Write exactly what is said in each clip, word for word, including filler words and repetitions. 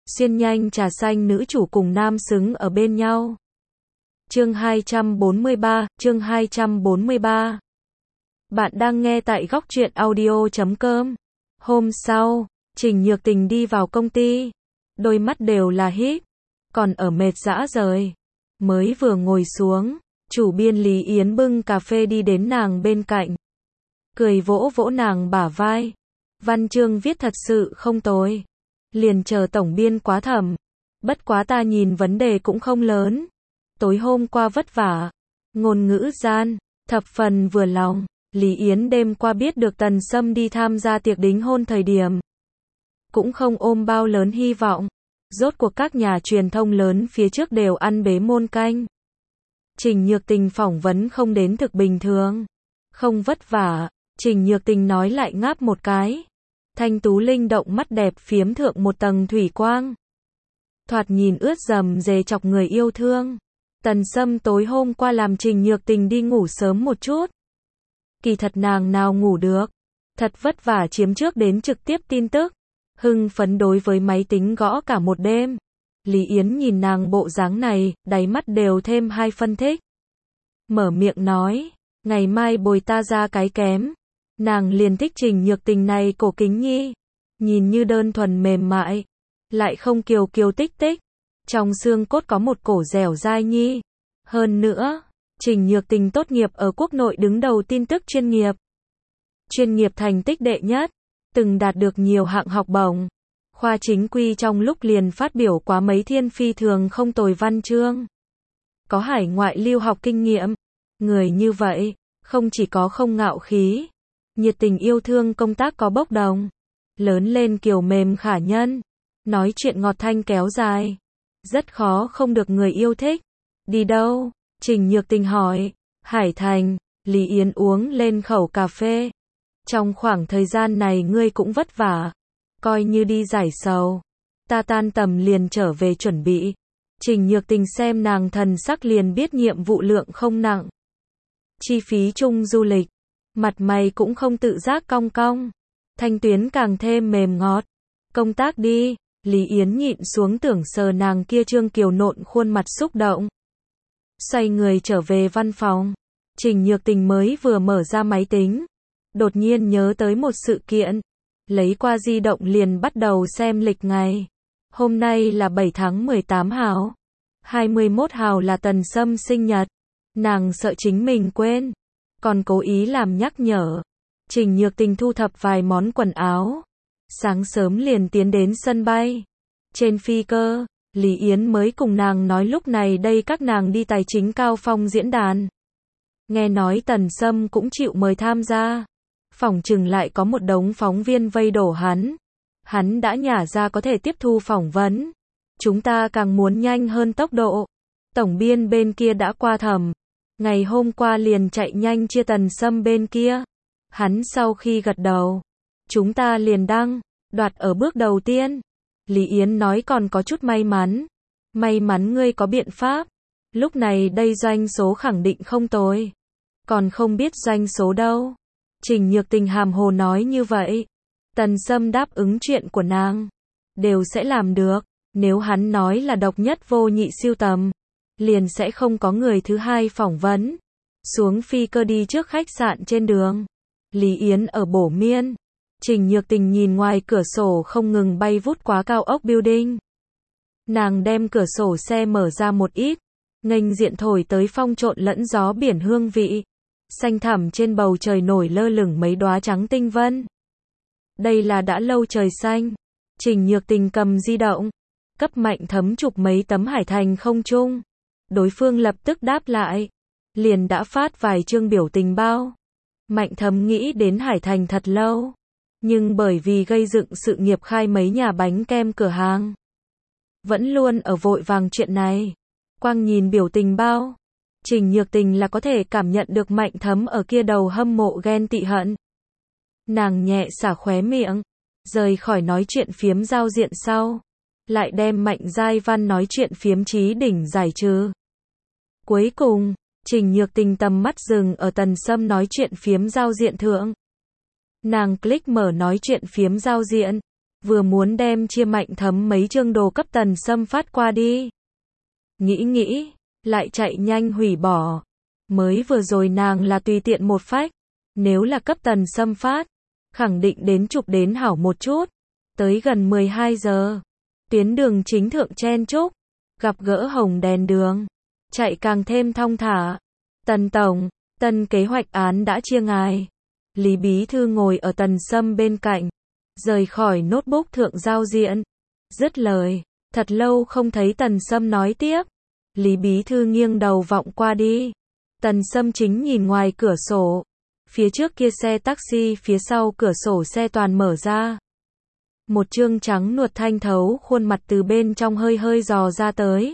Xuyên nhanh trà xanh nữ chủ cùng nam xứng ở bên nhau. Chương hai trăm bốn mươi ba, chương hai trăm bốn mươi ba. Bạn đang nghe tại góc truyện audio chấm com. Hôm sau, Trình Nhược Tình đi vào công ty. Đôi mắt đều là híp, còn ở mệt rã rời. Mới vừa ngồi xuống, chủ biên Lý Yến bưng cà phê đi đến nàng bên cạnh. Cười vỗ vỗ nàng bả vai. Văn chương viết thật sự không tồi. Liền chờ tổng biên quá thẩm. Bất quá ta nhìn vấn đề cũng không lớn. Tối hôm qua vất vả. Ngôn ngữ gian, thập phần vừa lòng. Lý Yến đêm qua biết được Tần Sâm đi tham gia tiệc đính hôn thời điểm. Cũng không ôm bao lớn hy vọng. Rốt cuộc các nhà truyền thông lớn phía trước đều ăn bế môn canh. Trình Nhược Tình phỏng vấn không đến thực bình thường. Không vất vả, Trình Nhược Tình nói lại ngáp một cái. Thanh tú linh động mắt đẹp phiếm thượng một tầng thủy quang. Thoạt nhìn ướt dầm dề chọc người yêu thương. Tần Sâm tối hôm qua làm Trình Nhược Tình đi ngủ sớm một chút. Kỳ thật nàng nào ngủ được. Thật vất vả chiếm trước đến trực tiếp tin tức. Hưng phấn đối với máy tính gõ cả một đêm. Lý Yến nhìn nàng bộ dáng này, đáy mắt đều thêm hai phân thích. Mở miệng nói, ngày mai bồi ta ra cái kém. Nàng liền thích Trình Nhược Tình này cổ kính nhi. Nhìn như đơn thuần mềm mại. Lại không kiều kiều tích tích. Trong xương cốt có một cổ dẻo dai nhi. Hơn nữa, Trình Nhược Tình tốt nghiệp ở quốc nội đứng đầu tin tức chuyên nghiệp. Chuyên nghiệp thành tích đệ nhất. Từng đạt được nhiều hạng học bổng. Khoa chính quy trong lúc liền phát biểu quá mấy thiên phi thường không tồi văn chương. Có hải ngoại lưu học kinh nghiệm. Người như vậy, không chỉ có không ngạo khí. Nhiệt tình yêu thương công tác có bốc đồng. Lớn lên kiều mềm khả nhân. Nói chuyện ngọt thanh kéo dài. Rất khó không được người yêu thích. Đi đâu? Trình Nhược Tình hỏi. Hải Thành. Lý Yến uống lên khẩu cà phê. Trong khoảng thời gian này ngươi cũng vất vả. Coi như đi giải sầu. Ta tan tầm liền trở về chuẩn bị. Trình Nhược Tình xem nàng thần sắc liền biết nhiệm vụ lượng không nặng. Chi phí chung du lịch. Mặt mày cũng không tự giác cong cong. Thanh tuyến càng thêm mềm ngọt. Công tác đi. Lý Yến nhịn xuống tưởng sờ nàng kia trương kiều nộn khuôn mặt xúc động. Xoay người trở về văn phòng. Trình Nhược Tình mới vừa mở ra máy tính. Đột nhiên nhớ tới một sự kiện. Lấy qua di động liền bắt đầu xem lịch ngày. Hôm nay là bảy tháng mười tám hào. hai mươi mốt hào là Tần Sâm sinh nhật. Nàng sợ chính mình quên. Còn cố ý làm nhắc nhở. Trình Nhược Tình thu thập vài món quần áo. Sáng sớm liền tiến đến sân bay. Trên phi cơ, Lý Yến mới cùng nàng nói lúc này đây các nàng đi tài chính cao phong diễn đàn. Nghe nói Tần Sâm cũng chịu mời tham gia. Phỏng chừng lại có một đống phóng viên vây đổ hắn. Hắn đã nhả ra có thể tiếp thu phỏng vấn. Chúng ta càng muốn nhanh hơn tốc độ. Tổng biên bên kia đã qua thẩm. Ngày hôm qua liền chạy nhanh chia Tần Sâm bên kia. Hắn sau khi gật đầu. Chúng ta liền đăng. Đoạt ở bước đầu tiên. Lý Yến nói còn có chút may mắn. May mắn ngươi có biện pháp. Lúc này đây doanh số khẳng định không tồi. Còn không biết doanh số đâu. Trình Nhược Tình hàm hồ nói như vậy. Tần Sâm đáp ứng chuyện của nàng. Đều sẽ làm được. Nếu hắn nói là độc nhất vô nhị siêu tầm. Liền sẽ không có người thứ hai phỏng vấn. Xuống phi cơ đi trước khách sạn trên đường. Lý Yến ở Bổ Miên. Trình Nhược Tình nhìn ngoài cửa sổ không ngừng bay vút quá cao ốc building. Nàng đem cửa sổ xe mở ra một ít. Nghênh diện thổi tới phong trộn lẫn gió biển hương vị. Xanh thẳm trên bầu trời nổi lơ lửng mấy đóa trắng tinh vân. Đây là đã lâu trời xanh. Trình Nhược Tình cầm di động. Cấp Mạnh Thấm chụp mấy tấm Hải Thành không trung. Đối phương lập tức đáp lại. Liền đã phát vài chương biểu tình bao. Mạnh Thấm nghĩ đến Hải Thành thật lâu. Nhưng bởi vì gây dựng sự nghiệp khai mấy nhà bánh kem cửa hàng. Vẫn luôn ở vội vàng chuyện này. Quang nhìn biểu tình bao. Trình Nhược Tình là có thể cảm nhận được Mạnh Thấm ở kia đầu hâm mộ ghen tị hận. Nàng nhẹ xả khóe miệng. Rời khỏi nói chuyện phiếm giao diện sau. Lại đem Mạnh Giai Văn nói chuyện phiếm trí đỉnh giải trừ. Cuối cùng, Trình Nhược Tình tầm mắt dừng ở Tần Sâm nói chuyện phiếm giao diện thượng. Nàng click mở nói chuyện phiếm giao diện. vừa muốn đem chia Mạnh Thấm mấy chương đồ cấp Tần Sâm phát qua đi. Nghĩ nghĩ, lại chạy nhanh hủy bỏ. Mới vừa rồi nàng là tùy tiện một phách, nếu là cấp Tần Sâm phát, khẳng định đến chụp đến hảo một chút. Tới gần mười hai giờ, tuyến đường chính thượng chen chúc, gặp gỡ hồng đèn đường, chạy càng thêm thong thả. Tần tổng, tân kế hoạch án đã chia ngài. Lý Bí Thư ngồi ở Tần Sâm bên cạnh, rời khỏi notebook thượng giao diện, dứt lời. Thật lâu không thấy Tần Sâm nói tiếp, Lý Bí Thư nghiêng đầu vọng qua đi. Tần Sâm chính nhìn ngoài cửa sổ, phía trước kia xe taxi, phía sau cửa sổ xe toàn mở ra. Một trương trắng nuột thanh thấu khuôn mặt từ bên trong hơi hơi dò ra tới.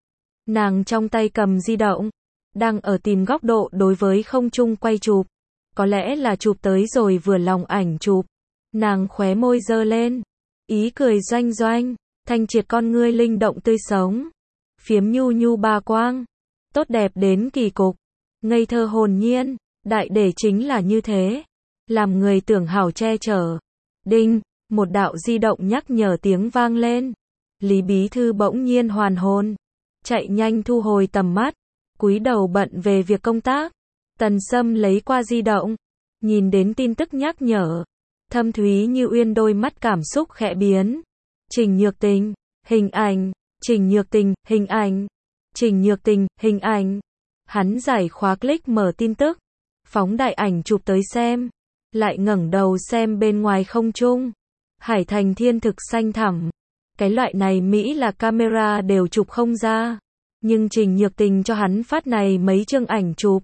Nàng trong tay cầm di động, đang ở tìm góc độ đối với không trung quay chụp. Có lẽ là chụp tới rồi vừa lòng ảnh chụp. Nàng khóe môi giơ lên, ý cười doanh doanh, thanh triệt con ngươi linh động tươi sống, phiếm nhu nhu ba quang, tốt đẹp đến kỳ cục, ngây thơ hồn nhiên, đại để chính là như thế, làm người tưởng hảo che chở. Đinh, một đạo di động nhắc nhở tiếng vang lên. Lý Bí Thư bỗng nhiên hoàn hồn, chạy nhanh thu hồi tầm mắt, cúi đầu bận về việc công tác. Tần Sâm lấy qua di động, nhìn đến tin tức nhắc nhở, thâm thúy như uyên đôi mắt cảm xúc khẽ biến. Trình Nhược Tình, hình ảnh, Trình Nhược Tình, hình ảnh, Trình Nhược Tình, hình ảnh. Hắn giải khóa click mở tin tức, phóng đại ảnh chụp tới xem, lại ngẩng đầu xem bên ngoài không trung. Hải thành thiên thực xanh thẳm. Cái loại này Mỹ là camera đều chụp không ra. Nhưng Trình Nhược Tình cho hắn phát này mấy chương ảnh chụp.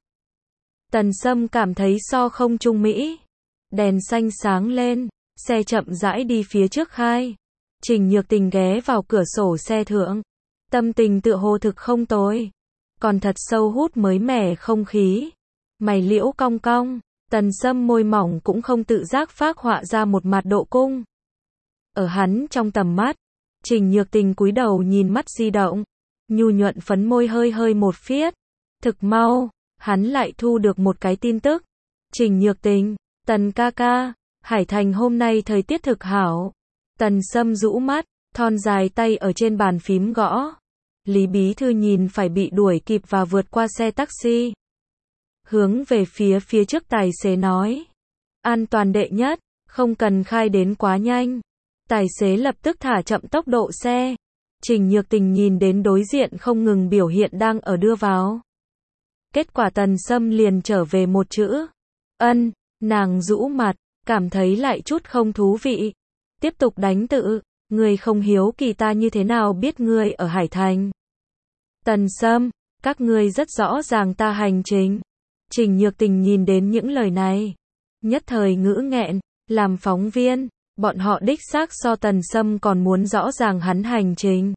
Tần Sâm cảm thấy so không trung Mỹ. Đèn xanh sáng lên, xe chậm rãi đi phía trước khai. Trình Nhược Tình ghé vào cửa sổ xe thượng. Tâm tình tựa hồ thực không tồi. Còn thật sâu hút mới mẻ không khí. Mày liễu cong cong, Tần Sâm môi mỏng cũng không tự giác phác họa ra một mặt độ cung. Ở hắn trong tầm mắt, Trình Nhược Tình cúi đầu nhìn mắt di động, nhu nhuận phấn môi hơi hơi một phiết. Thực mau, hắn lại thu được một cái tin tức. Trình Nhược Tình, Tần ca ca, Hải thành hôm nay thời tiết thực hảo. Tần Sâm rũ mắt, thon dài tay ở trên bàn phím gõ. Lý Bí Thư nhìn phải bị đuổi kịp và vượt qua xe taxi. Hướng về phía phía trước tài xế nói. An toàn đệ nhất, không cần khai đến quá nhanh. Tài xế lập tức thả chậm tốc độ xe. Trình Nhược Tình nhìn đến đối diện không ngừng biểu hiện đang ở đưa vào. Kết quả Tần Sâm liền trở về một chữ. Ân, nàng rũ mặt, cảm thấy lại chút không thú vị. Tiếp tục đánh tự, người không hiếu kỳ ta như thế nào biết ngươi ở Hải thành. Tần Sâm, các ngươi rất rõ ràng ta hành trình. Trình Nhược Tình nhìn đến những lời này, nhất thời ngữ nghẹn, làm phóng viên, bọn họ đích xác so Tần Sâm còn muốn rõ ràng hắn hành trình.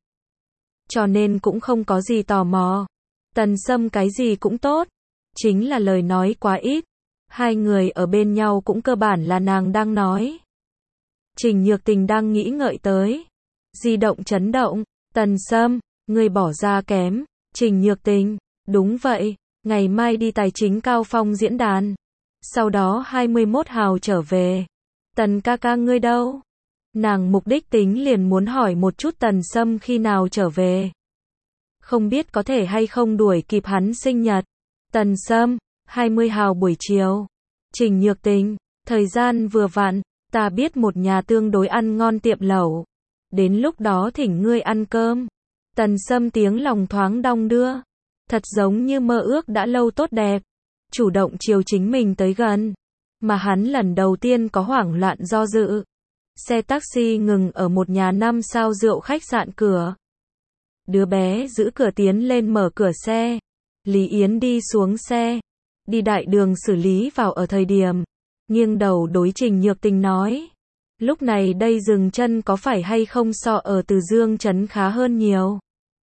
Cho nên cũng không có gì tò mò. Tần Sâm cái gì cũng tốt, chính là lời nói quá ít. Hai người ở bên nhau cũng cơ bản là nàng đang nói. Trình Nhược Tình đang nghĩ ngợi tới. Di động chấn động, Tần Sâm, ngươi bỏ ra kém. Trình Nhược Tình, đúng vậy, ngày mai đi tài chính cao phong diễn đàn. Sau đó hai mươi mốt hào trở về. Tần ca ca ngươi đâu? Nàng mục đích tính liền muốn hỏi một chút Tần Sâm khi nào trở về. Không biết có thể hay không đuổi kịp hắn sinh nhật. Tần Sâm, hai mươi hào buổi chiều. Trình Nhược Tình, thời gian vừa vặn, ta biết một nhà tương đối ăn ngon tiệm lẩu. Đến lúc đó thỉnh ngươi ăn cơm. Tần Sâm tiếng lòng thoáng đong đưa. Thật giống như mơ ước đã lâu tốt đẹp. Chủ động chiều chính mình tới gần. Mà hắn lần đầu tiên có hoảng loạn do dự. Xe taxi ngừng ở một nhà năm sao rượu khách sạn cửa. Đứa bé giữ cửa tiến lên mở cửa xe. Lý Yến đi xuống xe. Đi đại đường xử lý vào ở thời điểm. Nghiêng đầu đối Trình Nhược Tình nói. Lúc này đây dừng chân có phải hay không so ở Từ Dương trấn khá hơn nhiều.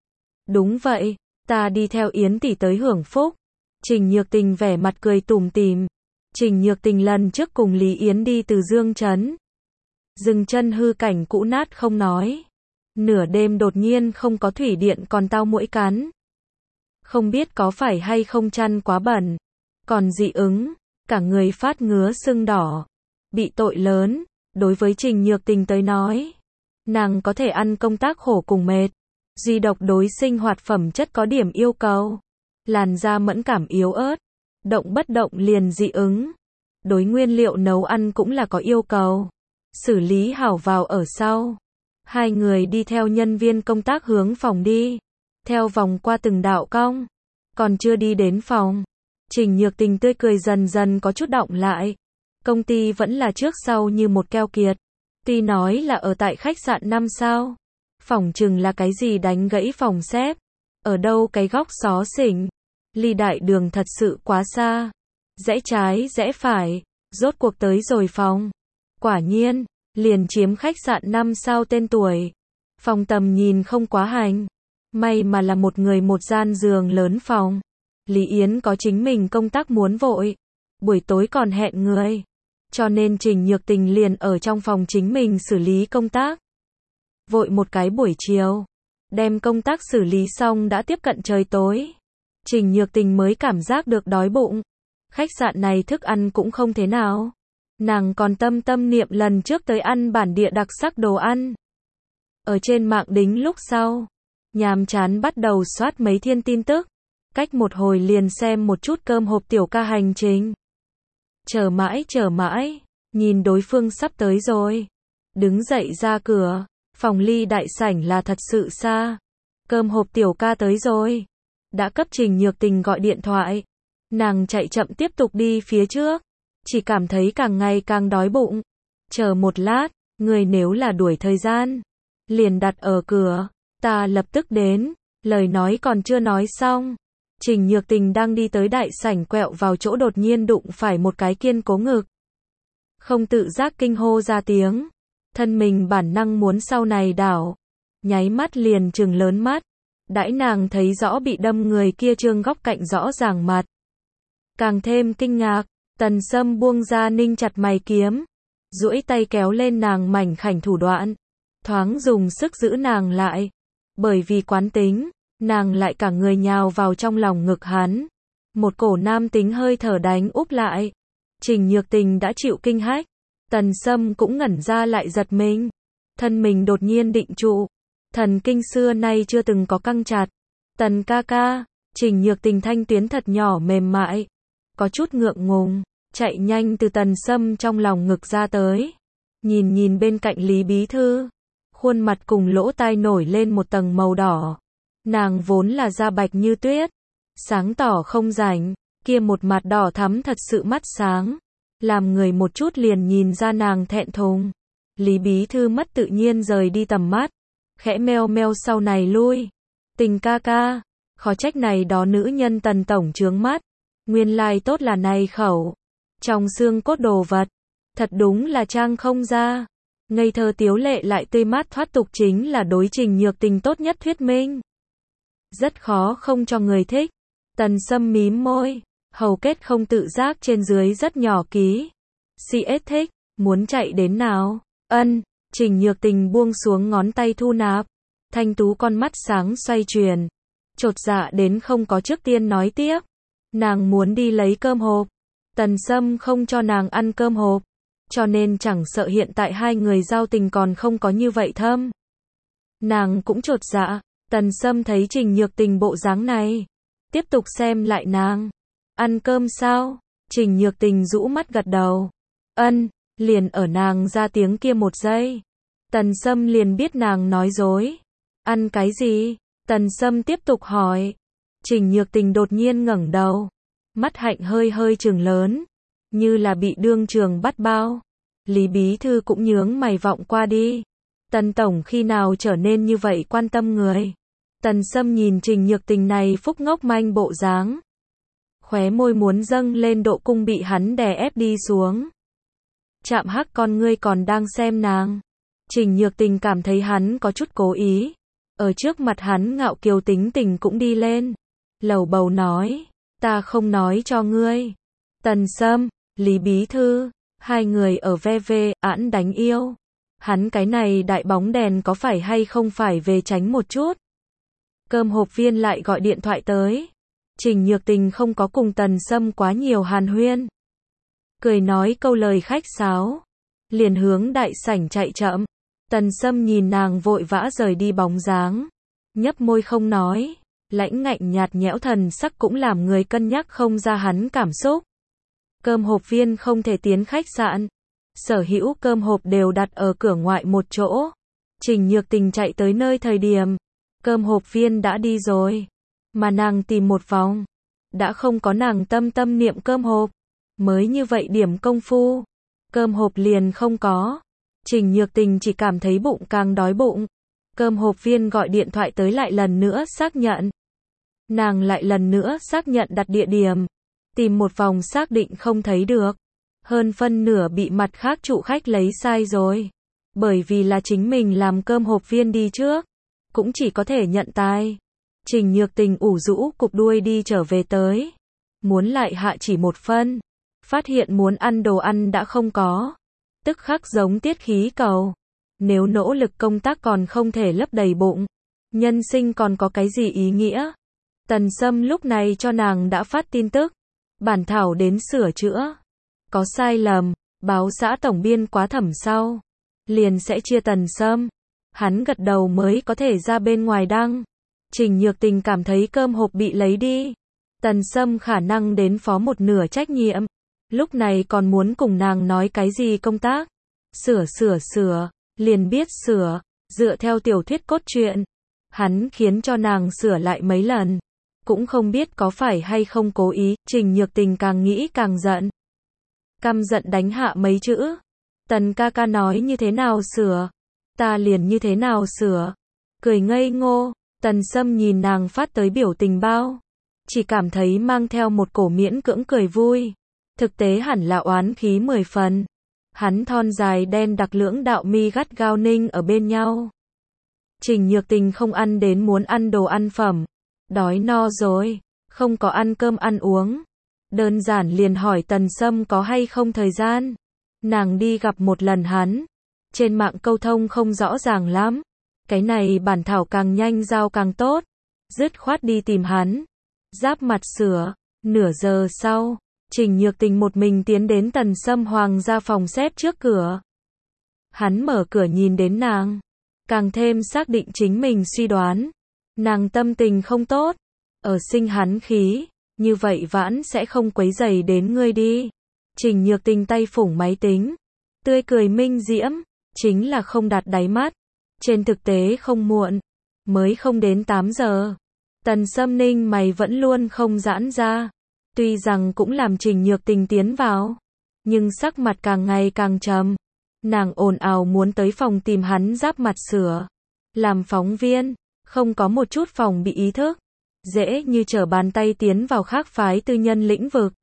Đúng vậy, ta đi theo Yến tỷ tới hưởng phúc. Trình Nhược Tình vẻ mặt cười tủm tỉm. Trình Nhược Tình lần trước cùng Lý Yến đi Từ Dương trấn. Dừng chân hư cảnh cũ nát không nói. Nửa đêm đột nhiên không có thủy điện còn tao muỗi cắn. Không biết có phải hay không chăn quá bẩn. Còn dị ứng, cả người phát ngứa sưng đỏ. Bị tội lớn, Đối với Trình Nhược Tình tới nói, nàng có thể ăn công tác khổ cùng mệt, duy độc đối sinh hoạt phẩm chất có điểm yêu cầu. Làn da mẫn cảm yếu ớt, động bất động liền dị ứng. Đối nguyên liệu nấu ăn cũng là có yêu cầu. Xử lý hảo vào ở sau. Hai người đi theo nhân viên công tác hướng phòng đi. Theo vòng qua từng đạo cong. Còn chưa đi đến phòng, Trình Nhược Tình tươi cười dần dần có chút đọng lại. Công ty vẫn là trước sau như một keo kiệt. Tuy nói là ở tại khách sạn năm sao, phỏng chừng là cái gì đánh gãy phòng xếp. Ở đâu cái góc xó xỉnh. Ly đại đường thật sự quá xa. Rẽ trái rẽ phải, rốt cuộc tới rồi phòng. Quả nhiên, liền chiếm khách sạn năm sao tên tuổi. Phòng tầm nhìn không quá hành. May mà là một người một gian giường lớn phòng. Lý Yến có chính mình công tác muốn vội. Buổi tối còn hẹn người. Cho nên Trình Nhược Tình liền ở trong phòng chính mình xử lý công tác. Vội một cái buổi chiều. Đem công tác xử lý xong đã tiếp cận trời tối. Trình Nhược Tình mới cảm giác được đói bụng. Khách sạn này thức ăn cũng không thế nào. Nàng còn tâm tâm niệm lần trước tới ăn bản địa đặc sắc đồ ăn. Ở trên mạng đính lúc sau. Nhàm chán bắt đầu soát mấy thiên tin tức. Cách một hồi liền xem một chút cơm hộp tiểu ca hành trình. Chờ mãi chờ mãi. Nhìn đối phương sắp tới rồi. Đứng dậy ra cửa. Phòng ly đại sảnh là thật sự xa. Cơm hộp tiểu ca tới rồi. Đã cấp Trình Nhược Tình gọi điện thoại. Nàng chạy chậm tiếp tục đi phía trước. Chỉ cảm thấy càng ngày càng đói bụng. Chờ một lát, người nếu là đuổi thời gian. Liền đặt ở cửa. Ta lập tức đến. Lời nói còn chưa nói xong. Trình Nhược Tình đang đi tới đại sảnh quẹo vào chỗ đột nhiên đụng phải một cái kiên cố ngực. Không tự giác kinh hô ra tiếng. Thân mình bản năng muốn sau này đảo. Nháy mắt liền trừng lớn mắt. Đãi nàng thấy rõ bị đâm người kia trương góc cạnh rõ ràng mặt. Càng thêm kinh ngạc, Tần Sâm buông ra ninh chặt mày kiếm. Duỗi tay kéo lên nàng mảnh khảnh thủ đoạn. Thoáng dùng sức giữ nàng lại. Bởi vì quán tính, nàng lại cả người nhào vào trong lòng ngực hắn. Một cổ nam tính hơi thở đánh úp lại. Trình Nhược Tình đã chịu kinh hách. Tần Sâm cũng ngẩn ra lại giật mình. Thân mình đột nhiên định trụ. Thần kinh xưa nay chưa từng có căng chặt. Tần ca ca, Trình Nhược Tình thanh tuyến thật nhỏ mềm mại. Có chút ngượng ngùng, chạy nhanh từ Tần Sâm trong lòng ngực ra tới. Nhìn nhìn bên cạnh Lý Bí Thư. Khuôn mặt cùng lỗ tai nổi lên một tầng màu đỏ. Nàng vốn là da bạch như tuyết. Sáng tỏ không rảnh, kia một mặt đỏ thắm thật sự mắt sáng. Làm người một chút liền nhìn ra nàng thẹn thùng. Lý Bí Thư mất tự nhiên rời đi tầm mắt. Khẽ meo meo sau này lui. Tình ca ca, khó trách này đó nữ nhân Tần tổng trướng mắt. Nguyên lai tốt là này khẩu. Trong xương cốt đồ vật. Thật đúng là trang không ra. Ngây thơ tiếu lệ lại tươi mát thoát tục chính là đối Trình Nhược Tình tốt nhất thuyết minh. Rất khó không cho người thích. Tần Sâm mím môi. Hầu kết không tự giác trên dưới rất nhỏ ký. xê ét thích, muốn chạy đến nào? Ân. Trình Nhược Tình buông xuống ngón tay thu nạp. Thanh tú con mắt sáng xoay chuyển. Chột dạ đến không có trước tiên nói tiếp. Nàng muốn đi lấy cơm hộp. Tần Sâm không cho nàng ăn cơm hộp. Cho nên chẳng sợ hiện tại hai người giao tình còn không có như vậy thâm. Nàng cũng chột dạ. Tần Sâm thấy Trình Nhược Tình bộ dáng này. Tiếp tục xem lại nàng. Ăn cơm sao? Trình Nhược Tình rũ mắt gật đầu. Ân. Liền ở nàng ra tiếng kia một giây. Tần Sâm liền biết nàng nói dối. Ăn cái gì? Tần Sâm tiếp tục hỏi. Trình Nhược Tình đột nhiên ngẩng đầu. Mắt hạnh hơi hơi trừng lớn. Như là bị đương trường bắt bao. Lý Bí Thư cũng nhướng mày vọng qua đi. Tần tổng khi nào trở nên như vậy quan tâm người? Tần Sâm nhìn Trình Nhược Tình này phúc ngốc manh bộ dáng. Khóe môi muốn dâng lên độ cung bị hắn đè ép đi xuống. Chạm hắc con ngươi còn đang xem nàng. Trình Nhược Tình cảm thấy hắn có chút cố ý. Ở trước mặt hắn ngạo kiều tính tình cũng đi lên. Lầu bầu nói. Ta không nói cho ngươi. Tần Sâm, Lý Bí Thư. Hai người ở ve ve, ẵn đánh yêu. Hắn cái này đại bóng đèn có phải hay không phải về tránh một chút. Cơm hộp viên lại gọi điện thoại tới. Trình Nhược Tình không có cùng Tần Sâm quá nhiều hàn huyên. Cười nói câu lời khách sáo. liền hướng đại sảnh chạy chậm. Tần Sâm nhìn nàng vội vã rời đi bóng dáng, nhấp môi không nói, lãnh ngạnh nhạt nhẽo thần sắc cũng làm người cân nhắc không ra hắn cảm xúc. Cơm hộp viên không thể tiến khách sạn, sở hữu cơm hộp đều đặt ở cửa ngoại một chỗ. Trình Nhược Tình chạy tới nơi thời điểm, cơm hộp viên đã đi rồi, mà nàng tìm một vòng, đã không có nàng tâm tâm niệm cơm hộp, mới như vậy điểm công phu, cơm hộp liền không có. Trình Nhược Tình chỉ cảm thấy bụng càng đói bụng. Cơm hộp viên gọi điện thoại tới lại lần nữa xác nhận. Nàng lại lần nữa xác nhận đặt địa điểm. Tìm một vòng xác định không thấy được. Hơn phân nửa bị mặt khác chủ khách lấy sai rồi. Bởi vì là chính mình làm cơm hộp viên đi trước. Cũng chỉ có thể nhận tài. Trình Nhược Tình ủ rũ cục đuôi đi trở về tới. Muốn lại hạ chỉ một phân. Phát hiện muốn ăn đồ ăn đã không có. Tức khắc giống tiết khí cầu. Nếu nỗ lực công tác còn không thể lấp đầy bụng, nhân sinh còn có cái gì ý nghĩa? Tần Sâm lúc này cho nàng đã phát tin tức. Bản thảo đến sửa chữa. Có sai lầm, báo xã tổng biên quá thẩm sau. Liền sẽ chia Tần Sâm. Hắn gật đầu mới có thể ra bên ngoài đăng. Trình Nhược Tình cảm thấy cơm hộp bị lấy đi. Tần Sâm khả năng đến phó một nửa trách nhiệm. Lúc này còn muốn cùng nàng nói cái gì công tác. Sửa sửa sửa, liền biết sửa, dựa theo tiểu thuyết cốt truyện. Hắn khiến cho nàng sửa lại mấy lần. Cũng không biết có phải hay không cố ý, Trình Nhược Tình càng nghĩ càng giận. Căm giận đánh hạ mấy chữ. Tần ca ca nói như thế nào sửa, ta liền như thế nào sửa. Cười ngây ngô, Tần Sâm nhìn nàng phát tới biểu tình bao. Chỉ cảm thấy mang theo một cổ miễn cưỡng cười vui. Thực tế hẳn là oán khí mười phần. Hắn thon dài đen đặc lưỡng đạo mi gắt gao ninh ở bên nhau. Trình Nhược Tình không ăn đến muốn ăn đồ ăn phẩm. Đói no rồi, không có ăn cơm ăn uống. Đơn giản liền hỏi Tần Sâm có hay không thời gian. Nàng đi gặp một lần hắn. Trên mạng câu thông không rõ ràng lắm. Cái này bản thảo càng nhanh giao càng tốt. Dứt khoát đi tìm hắn. Giáp mặt sửa. Nửa giờ sau, Trình Nhược Tình một mình tiến đến Tần Sâm Hoàng ra phòng xếp trước cửa. Hắn mở cửa nhìn đến nàng. Càng thêm xác định chính mình suy đoán. Nàng tâm tình không tốt. Ở sinh hắn khí. Như vậy vãn sẽ không quấy rầy đến ngươi đi. Trình Nhược Tình tay phủng máy tính. Tươi cười minh diễm. Chính là không đạt đáy mắt. Trên thực tế không muộn. Mới không đến tám giờ. Tần Sâm ninh mày vẫn luôn không giãn ra. Tuy rằng cũng làm Trình Nhược Tình tiến vào. Nhưng sắc mặt càng ngày càng trầm. Nàng ồn ào muốn tới phòng tìm hắn giáp mặt sửa. Làm phóng viên. Không có một chút phòng bị ý thức. Dễ như trở bàn tay tiến vào khác phái tư nhân lĩnh vực.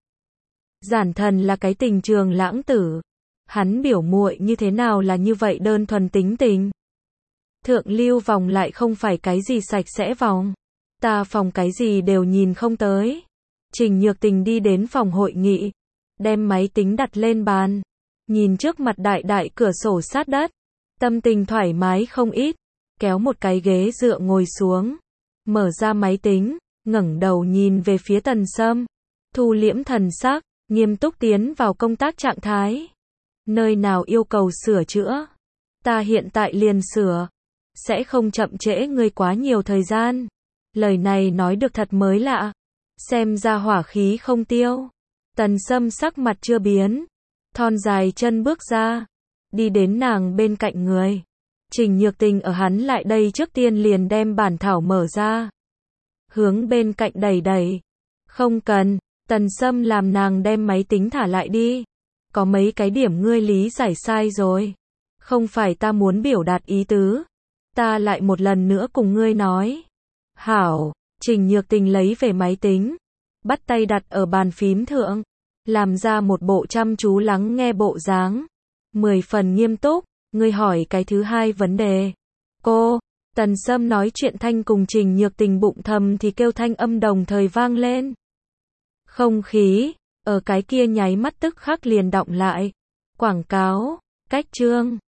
Giản Thần là cái tình trường lãng tử. Hắn biểu muội như thế nào là như vậy đơn thuần tính tình. Thượng lưu vòng lại không phải cái gì sạch sẽ vòng. Ta phòng cái gì đều nhìn không tới. Trình Nhược Tình đi đến phòng hội nghị. Đem máy tính đặt lên bàn. Nhìn trước mặt đại đại cửa sổ sát đất. Tâm tình thoải mái không ít. Kéo một cái ghế dựa ngồi xuống. Mở ra máy tính. Ngẩng đầu nhìn về phía Tần Sâm. Thu liễm thần sắc. Nghiêm túc tiến vào công tác trạng thái. Nơi nào yêu cầu sửa chữa. Ta hiện tại liền sửa. Sẽ không chậm trễ ngươi quá nhiều thời gian. Lời này nói được thật mới lạ. Xem ra hỏa khí không tiêu. Tần Sâm sắc mặt chưa biến. Thon dài chân bước ra. Đi đến nàng bên cạnh người. Trình Nhược Tình ở hắn lại đây trước tiên liền đem bản thảo mở ra. Hướng bên cạnh đẩy đẩy. Không cần. Tần Sâm làm nàng đem máy tính thả lại đi. Có mấy cái điểm ngươi lý giải sai rồi. Không phải ta muốn biểu đạt ý tứ. Ta lại một lần nữa cùng ngươi nói. Hảo. Trình Nhược Tình lấy về máy tính. Bắt tay đặt ở bàn phím thượng. Làm ra một bộ chăm chú lắng nghe bộ dáng. Mười phần nghiêm túc. Ngươi hỏi cái thứ hai vấn đề. Cô. Tần Sâm nói chuyện thanh cùng Trình Nhược Tình bụng thầm thì kêu thanh âm đồng thời vang lên. Không khí. Ở cái kia nháy mắt tức khắc liền đọng lại. Quảng cáo. Cách chương.